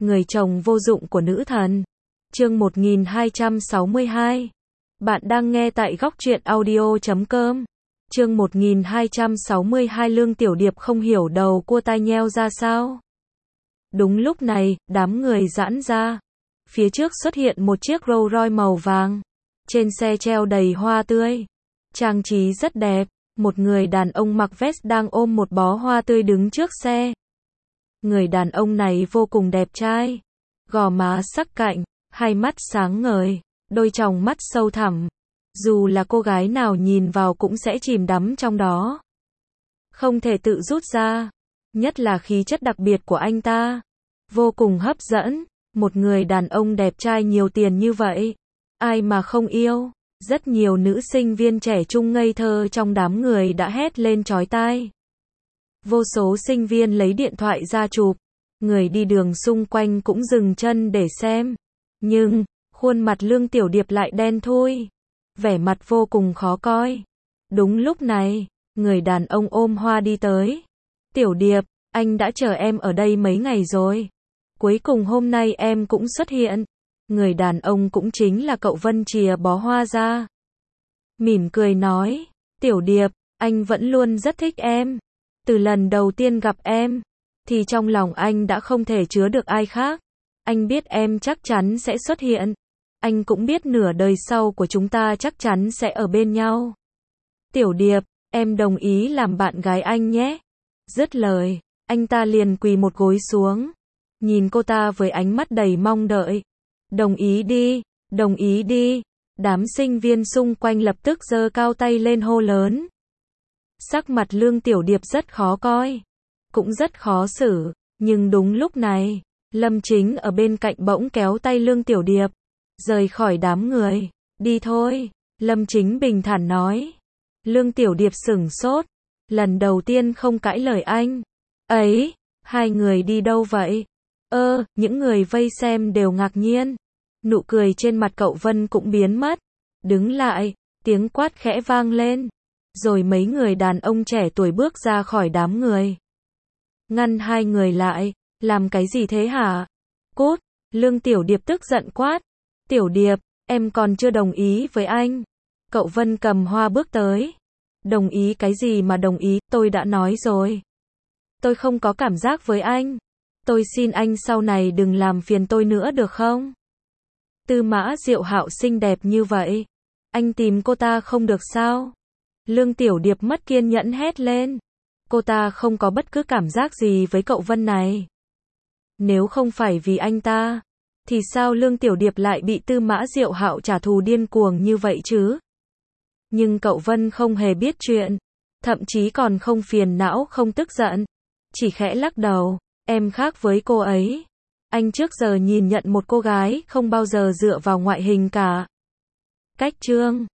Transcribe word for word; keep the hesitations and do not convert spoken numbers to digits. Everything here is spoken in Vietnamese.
Người chồng vô dụng của nữ thần. Chương một nghìn hai trăm sáu mươi hai. Bạn đang nghe tại góc truyện audio chấm com. Chương một nghìn hai trăm sáu mươi hai. Lương Tiểu Điệp không hiểu đầu cua tai nheo ra sao. Đúng lúc này, đám người giãn ra. Phía trước xuất hiện một chiếc Rolls Royce màu vàng. Trên xe treo đầy hoa tươi. Trang trí rất đẹp. Một người đàn ông mặc vest đang ôm một bó hoa tươi đứng trước xe. Người đàn ông này vô cùng đẹp trai. Gò má sắc cạnh, hai mắt sáng ngời, đôi tròng mắt sâu thẳm. Dù là cô gái nào nhìn vào cũng sẽ chìm đắm trong đó. Không thể tự rút ra. Nhất là khí chất đặc biệt của anh ta. Vô cùng hấp dẫn. Một người đàn ông đẹp trai nhiều tiền như vậy. Ai mà không yêu. Rất nhiều nữ sinh viên trẻ trung ngây thơ trong đám người đã hét lên chói tai. Vô số sinh viên lấy điện thoại ra chụp. Người đi đường xung quanh cũng dừng chân để xem. Nhưng, khuôn mặt Lương Tiểu Điệp lại đen thui. Vẻ mặt vô cùng khó coi. Đúng lúc này, người đàn ông ôm hoa đi tới. Tiểu Điệp, anh đã chờ em ở đây mấy ngày rồi. Cuối cùng hôm nay em cũng xuất hiện. Người đàn ông cũng chính là cậu Vân chìa bó hoa ra. Mỉm cười nói, Tiểu Điệp, anh vẫn luôn rất thích em. Từ lần đầu tiên gặp em, thì trong lòng anh đã không thể chứa được ai khác. Anh biết em chắc chắn sẽ xuất hiện. Anh cũng biết nửa đời sau của chúng ta chắc chắn sẽ ở bên nhau. Tiểu Điệp, em đồng ý làm bạn gái anh nhé. Dứt lời, anh ta liền quỳ một gối xuống. Nhìn cô ta với ánh mắt đầy mong đợi. Đồng ý đi, đồng ý đi. Đám sinh viên xung quanh lập tức giơ cao tay lên hô lớn. Sắc mặt Lương Tiểu Điệp rất khó coi. Cũng rất khó xử. Nhưng đúng lúc này, Lâm Chính ở bên cạnh bỗng kéo tay Lương Tiểu Điệp. Rời khỏi đám người. Đi thôi. Lâm Chính bình thản nói. Lương Tiểu Điệp sửng sốt. Lần đầu tiên không cãi lời anh. Ấy, hai người đi đâu vậy? Ơ, những người vây xem đều ngạc nhiên. Nụ cười trên mặt cậu Vân cũng biến mất. Đứng lại, tiếng quát khẽ vang lên. Rồi mấy người đàn ông trẻ tuổi bước ra khỏi đám người. Ngăn hai người lại, làm cái gì thế hả? Cút, Lương Tiểu Điệp tức giận quát. Tiểu Điệp, em còn chưa đồng ý với anh. Cậu Vân cầm hoa bước tới. Đồng ý cái gì mà đồng ý, tôi đã nói rồi. Tôi không có cảm giác với anh. Tôi xin anh sau này đừng làm phiền tôi nữa được không? Tư Mã Diệu Hạo xinh đẹp như vậy. Anh tìm cô ta không được sao? Lương Tiểu Điệp mất kiên nhẫn hét lên. Cô ta không có bất cứ cảm giác gì với cậu Vân này. Nếu không phải vì anh ta, thì sao Lương Tiểu Điệp lại bị Tư Mã Diệu Hạo trả thù điên cuồng như vậy chứ? Nhưng cậu Vân không hề biết chuyện. Thậm chí còn không phiền não không tức giận. Chỉ khẽ lắc đầu. Em khác với cô ấy. Anh trước giờ nhìn nhận một cô gái không bao giờ dựa vào ngoại hình cả. Cách chương